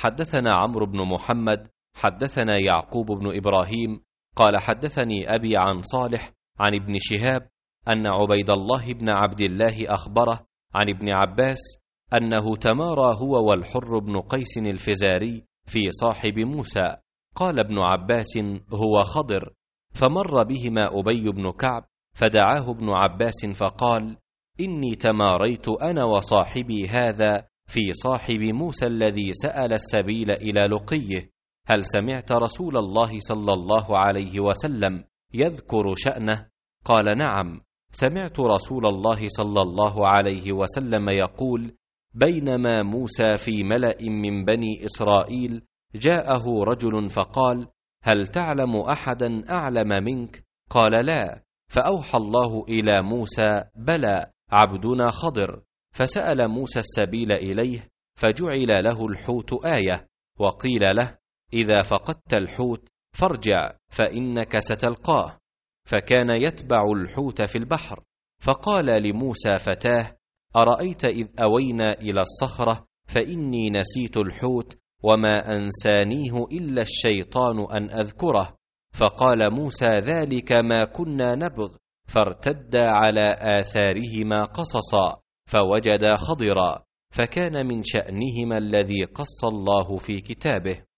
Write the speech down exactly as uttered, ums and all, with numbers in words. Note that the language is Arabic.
حدثنا عمرو بن محمد حدثنا يعقوب بن إبراهيم قال حدثني أبي عن صالح عن ابن شهاب أن عبيد الله بن عبد الله أخبره عن ابن عباس أنه تمارى هو والحر بن قيس الفزاري في صاحب موسى. قال ابن عباس: هو خضر. فمر بهما أبي بن كعب فدعاه ابن عباس فقال: إني تماريت أنا وصاحبي هذا في صاحب موسى الذي سأل السبيل إلى لقيه، هل سمعت رسول الله صلى الله عليه وسلم يذكر شأنه؟ قال: نعم، سمعت رسول الله صلى الله عليه وسلم يقول: بينما موسى في ملأ من بني إسرائيل جاءه رجل فقال: هل تعلم أحدا أعلم منك؟ قال: لا. فأوحى الله إلى موسى: بلى، عبدنا خضر. فسأل موسى السبيل إليه فجعل له الحوت آية، وقيل له: إذا فقدت الحوت فارجع فإنك ستلقاه. فكان يتبع الحوت في البحر. فقال لموسى فتاه: أرأيت إذ أوينا إلى الصخرة فإني نسيت الحوت وما أنسانيه إلا الشيطان أن أذكره. فقال موسى: ذلك ما كنا نبغ. فارتدا على آثارهما قصصا فوجدا خضرا، فكان من شأنهما الذي قص الله في كتابه.